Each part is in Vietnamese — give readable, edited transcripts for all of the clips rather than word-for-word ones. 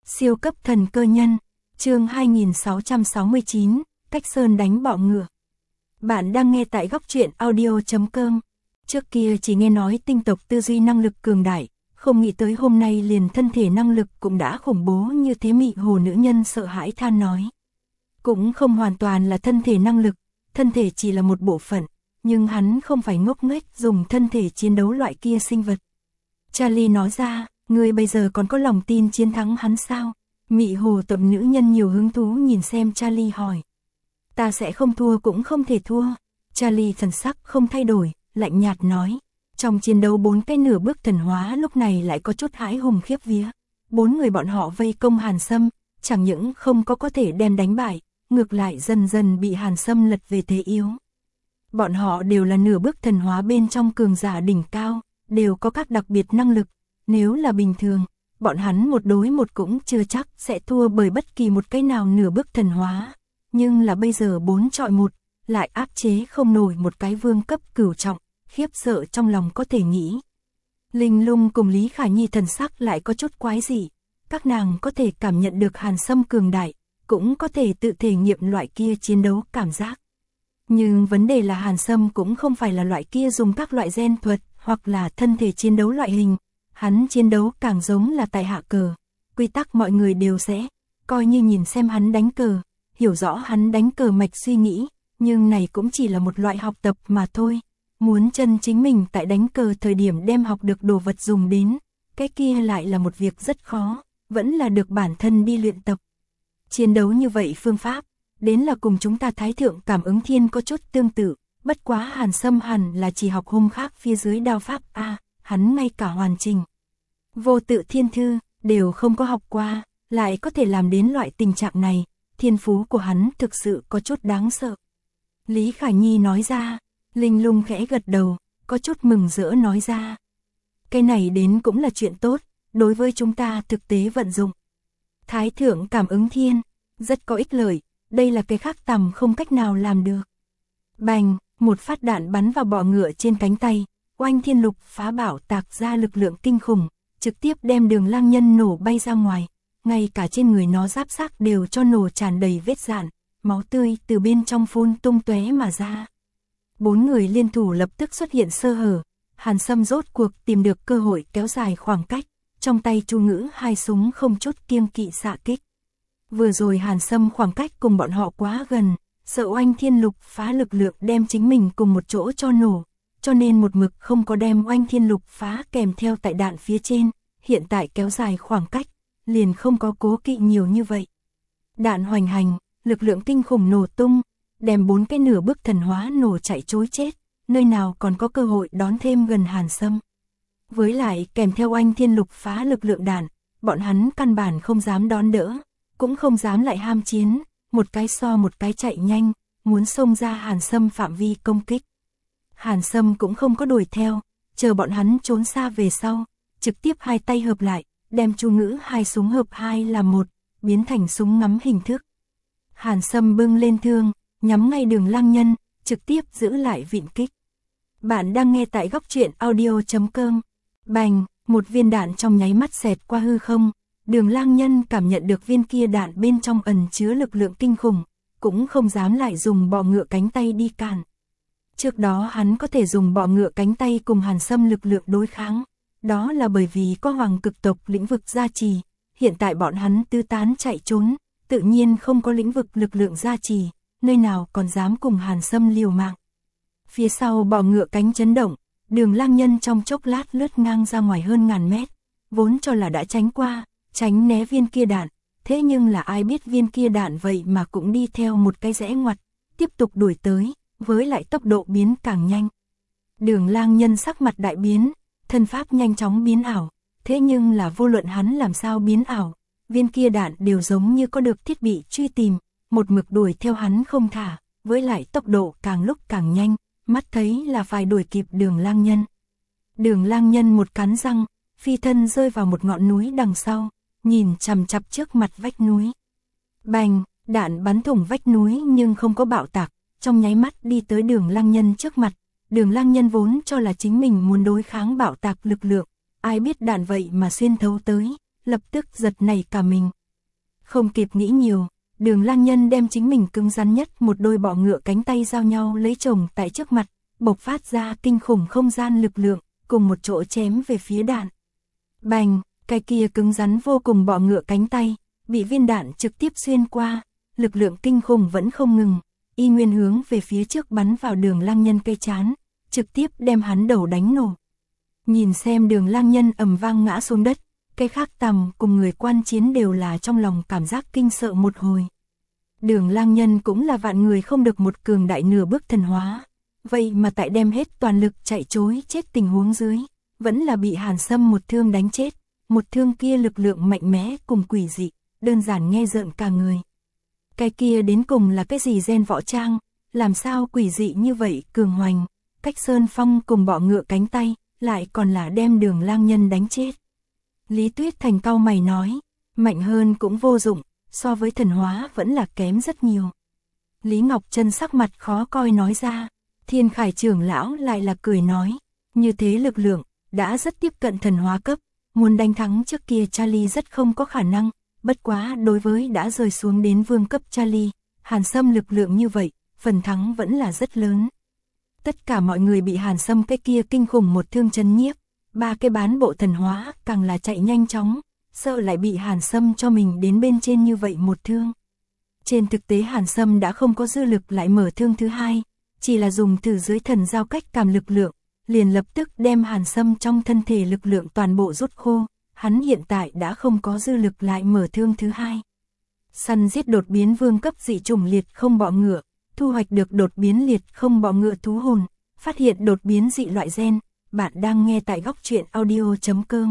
Siêu cấp thần cơ nhân, chương 2669, cách sơn đánh bọ ngựa. Bạn đang nghe tại góc truyện audio.com. Trước kia chỉ nghe nói tinh tộc tư duy năng lực cường đại, không nghĩ tới hôm nay liền thân thể năng lực cũng đã khủng bố như thế. Mị hồ nữ nhân sợ hãi than nói. Cũng không hoàn toàn là thân thể năng lực, thân thể chỉ là một bộ phận, nhưng hắn không phải ngốc nghếch dùng thân thể chiến đấu loại kia sinh vật. Charlie nói ra, ngươi bây giờ còn có lòng tin chiến thắng hắn sao? Mị hồ tập nữ nhân nhiều hứng thú nhìn xem Charlie hỏi. Ta sẽ không thua cũng không thể thua. Charlie thần sắc không thay đổi, lạnh nhạt nói. Trong chiến đấu 4 cái nửa bước thần hóa lúc này lại có chút hãi hùng khiếp vía. 4 người bọn họ vây công Hàn Sâm, chẳng những không có thể đem đánh bại, ngược lại dần dần bị Hàn Sâm lật về thế yếu. Bọn họ đều là nửa bước thần hóa bên trong cường giả đỉnh cao, đều có các đặc biệt năng lực. Nếu là bình thường, bọn hắn một đối một cũng chưa chắc sẽ thua bởi bất kỳ một cái nào nửa bước thần hóa. Nhưng là bây giờ 4 chọi 1, lại áp chế không nổi một cái vương cấp cửu trọng, khiếp sợ trong lòng có thể nghĩ. Linh Lung cùng Lý Khả Nhi thần sắc lại có chút quái dị, các nàng có thể cảm nhận được Hàn Sâm cường đại, cũng có thể tự thể nghiệm loại kia chiến đấu cảm giác. Nhưng vấn đề là Hàn Sâm cũng không phải là loại kia dùng các loại gen thuật hoặc là thân thể chiến đấu loại hình, hắn chiến đấu càng giống là tại hạ cờ, quy tắc mọi người đều sẽ coi như nhìn xem hắn đánh cờ, hiểu rõ hắn đánh cờ mạch suy nghĩ, nhưng này cũng chỉ là một loại học tập mà thôi. Muốn chân chính mình tại đánh cờ thời điểm đem học được đồ vật dùng đến, cái kia lại là một việc rất khó, vẫn là được bản thân đi luyện tập. Chiến đấu như vậy phương pháp, đến là cùng chúng ta Thái Thượng Cảm Ứng Thiên có chút tương tự, bất quá Hàn Sâm hẳn là chỉ học hôm khác phía dưới đao pháp A, hắn ngay cả hoàn chỉnh vô tự thiên thư đều không có học qua, lại có thể làm đến loại tình trạng này, thiên phú của hắn thực sự có chút đáng sợ. Lý Khả Nhi nói ra. Linh Lung khẽ gật đầu, có chút mừng rỡ nói ra. Cái này đến cũng là chuyện tốt, đối với chúng ta thực tế vận dụng. Thái Thượng Cảm Ứng Thiên, rất có ích lợi, đây là cái khác tầm không cách nào làm được. Bành, một phát đạn bắn vào bọ ngựa trên cánh tay, Oanh Thiên Lục phá bảo tạc ra lực lượng kinh khủng, trực tiếp đem Đường Lang Nhân nổ bay ra ngoài, ngay cả trên người nó giáp xác đều cho nổ tràn đầy vết rạn, máu tươi từ bên trong phun tung tóe mà ra. 4 người liên thủ lập tức xuất hiện sơ hở, Hàn Sâm rốt cuộc tìm được cơ hội kéo dài khoảng cách, trong tay Chu Ngữ 2 súng không chút kiêng kỵ xạ kích. Vừa rồi Hàn Sâm khoảng cách cùng bọn họ quá gần, sợ Oanh Thiên Lục phá lực lượng đem chính mình cùng một chỗ cho nổ, cho nên một mực không có đem Oanh Thiên Lục phá kèm theo tại đạn phía trên, hiện tại kéo dài khoảng cách, liền không có cố kỵ nhiều như vậy. Đạn hoành hành, lực lượng kinh khủng nổ tung, đem 4 cái nửa bước thần hóa nổ chạy trối chết, nơi nào còn có cơ hội đón thêm gần Hàn Sâm. Với lại kèm theo Oanh Thiên Lục phá lực lượng đạn, bọn hắn căn bản không dám đón đỡ, cũng không dám lại ham chiến, một cái so một cái chạy nhanh, muốn xông ra Hàn Sâm phạm vi công kích. Hàn Sâm cũng không có đuổi theo, chờ bọn hắn trốn xa về sau, trực tiếp hai tay hợp lại, đem Chu Ngữ 2 súng hợp 2 làm một, biến thành súng ngắm hình thức. Hàn Sâm bưng lên thương, nhắm ngay Đường Lang Nhân, trực tiếp giữ lại vịn kích. Bạn đang nghe tại góc truyện audio.com. Bành, một viên đạn trong nháy mắt xẹt qua hư không, Đường Lang Nhân cảm nhận được viên kia đạn bên trong ẩn chứa lực lượng kinh khủng, cũng không dám lại dùng bọ ngựa cánh tay đi cản. Trước đó hắn có thể dùng bọ ngựa cánh tay cùng Hàn Sâm lực lượng đối kháng, đó là bởi vì có Hoàng Cực tộc lĩnh vực gia trì, hiện tại bọn hắn tứ tán chạy trốn, tự nhiên không có lĩnh vực lực lượng gia trì, nơi nào còn dám cùng Hàn Sâm liều mạng. Phía sau bọ ngựa cánh chấn động, Đường Lang Nhân trong chốc lát lướt ngang ra ngoài hơn ngàn mét, vốn cho là đã tránh qua, tránh né viên kia đạn, thế nhưng là ai biết viên kia đạn vậy mà cũng đi theo một cái rẽ ngoặt, tiếp tục đuổi tới, với lại tốc độ biến càng nhanh. Đường Lang Nhân sắc mặt đại biến, thân pháp nhanh chóng biến ảo, thế nhưng là vô luận hắn làm sao biến ảo, viên kia đạn đều giống như có được thiết bị truy tìm, một mực đuổi theo hắn không thả, với lại tốc độ càng lúc càng nhanh, mắt thấy là phải đuổi kịp Đường Lang Nhân. Đường Lang Nhân một cắn răng, phi thân rơi vào một ngọn núi đằng sau, nhìn chằm chằm trước mặt vách núi. Bành, đạn bắn thủng vách núi nhưng không có bạo tạc, trong nháy mắt đi tới Đường Lang Nhân trước mặt. Đường Lang Nhân vốn cho là chính mình muốn đối kháng bạo tạc lực lượng, ai biết đạn vậy mà xuyên thấu tới, lập tức giật nảy cả mình. Không kịp nghĩ nhiều, Đường Lang Nhân đem chính mình cứng rắn nhất một đôi bọ ngựa cánh tay giao nhau lấy chồng tại trước mặt, bộc phát ra kinh khủng không gian lực lượng, cùng một chỗ chém về phía đạn. Bành, cái kia cứng rắn vô cùng bọ ngựa cánh tay, bị viên đạn trực tiếp xuyên qua, lực lượng kinh khủng vẫn không ngừng, y nguyên hướng về phía trước bắn vào Đường Lang Nhân cây trán, trực tiếp đem hắn đầu đánh nổ. Nhìn xem Đường Lang Nhân ầm vang ngã xuống đất, cái khác tầm cùng người quan chiến đều là trong lòng cảm giác kinh sợ một hồi. Đường Lang Nhân cũng là vạn người không được một cường đại nửa bước thần hóa, vậy mà tại đem hết toàn lực chạy trối chết tình huống dưới, vẫn là bị Hàn Sâm một thương đánh chết, một thương kia lực lượng mạnh mẽ cùng quỷ dị, đơn giản nghe rợn cả người. Cái kia đến cùng là cái gì gen võ trang, làm sao quỷ dị như vậy cường hoành, cách Sơn Phong cùng bọ ngựa cánh tay, lại còn là đem Đường Lang Nhân đánh chết. Lý Tuyết Thành cau mày nói, mạnh hơn cũng vô dụng, so với thần hóa vẫn là kém rất nhiều. Lý Ngọc Trân sắc mặt khó coi nói ra, Thiên Khải trưởng lão lại là cười nói, như thế lực lượng, đã rất tiếp cận thần hóa cấp, muốn đánh thắng trước kia Charlie rất không có khả năng, bất quá đối với đã rơi xuống đến vương cấp Charlie, Hàn Sâm lực lượng như vậy, phần thắng vẫn là rất lớn. Tất cả mọi người bị Hàn Sâm cái kia kinh khủng một thương chấn nhiếp, ba cái bán bộ thần hóa càng là chạy nhanh chóng, sợ lại bị Hàn Sâm cho mình đến bên trên như vậy một thương. Trên thực tế Hàn Sâm đã không có dư lực lại mở thương thứ hai, chỉ là dùng từ dưới thần giao cách cảm lực lượng, liền lập tức đem Hàn Sâm trong thân thể lực lượng toàn bộ rút khô, hắn hiện tại đã không có dư lực lại mở thương thứ hai. Săn giết đột biến vương cấp dị chủng liệt không bọ ngựa, thu hoạch được đột biến liệt không bọ ngựa thú hồn, phát hiện đột biến dị loại gen, bạn đang nghe tại góc truyện audio.com.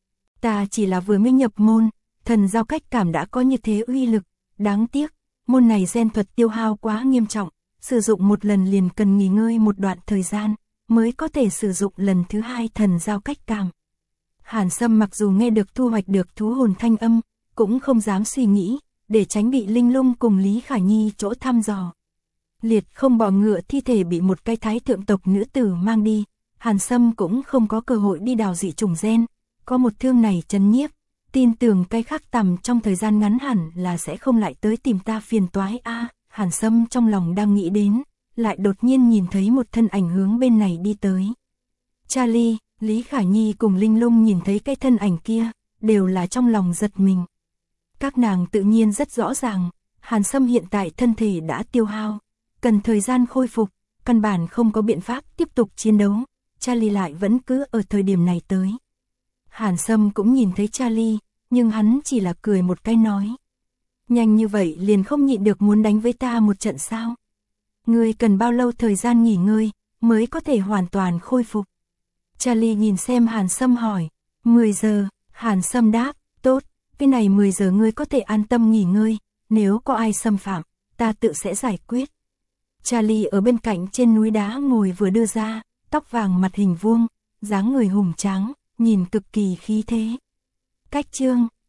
Ta chỉ là vừa mới nhập môn, thần giao cách cảm đã có như thế uy lực, đáng tiếc, môn này gen thuật tiêu hao quá nghiêm trọng, sử dụng một lần liền cần nghỉ ngơi một đoạn thời gian, mới có thể sử dụng lần thứ hai thần giao cách cảm. Hàn Sâm mặc dù nghe được thu hoạch được thú hồn thanh âm, cũng không dám suy nghĩ, để tránh bị Linh Lung cùng Lý Khả Nhi chỗ thăm dò. Liệt không bọ ngựa thi thể bị một cái thái thượng tộc nữ tử mang đi, Hàn Sâm cũng không có cơ hội đi đào dị chủng gen, có một thương này chấn nhiếp, tin tưởng cái khác tầm trong thời gian ngắn hẳn là sẽ không lại tới tìm ta phiền toái a. Hàn Sâm trong lòng đang nghĩ đến, lại đột nhiên nhìn thấy một thân ảnh hướng bên này đi tới. Charlie, Lý Khả Nhi cùng Linh Lung nhìn thấy cái thân ảnh kia, đều là trong lòng giật mình. Các nàng tự nhiên rất rõ ràng, Hàn Sâm hiện tại thân thể đã tiêu hao, cần thời gian khôi phục, căn bản không có biện pháp tiếp tục chiến đấu, Charlie lại vẫn cứ ở thời điểm này tới. Hàn Sâm cũng nhìn thấy Charlie, nhưng hắn chỉ là cười một cái nói. Nhanh như vậy liền không nhịn được muốn đánh với ta một trận sao? Ngươi cần bao lâu thời gian nghỉ ngơi, mới có thể hoàn toàn khôi phục? Charlie nhìn xem Hàn Sâm hỏi. 10 giờ, Hàn Sâm đáp, tốt, cái này 10 giờ ngươi có thể an tâm nghỉ ngơi, nếu có ai xâm phạm, ta tự sẽ giải quyết. Charlie ở bên cạnh trên núi đá ngồi vừa đưa ra, tóc vàng mặt hình vuông, dáng người hùng tráng, nhìn cực kỳ khí thế. Cách chương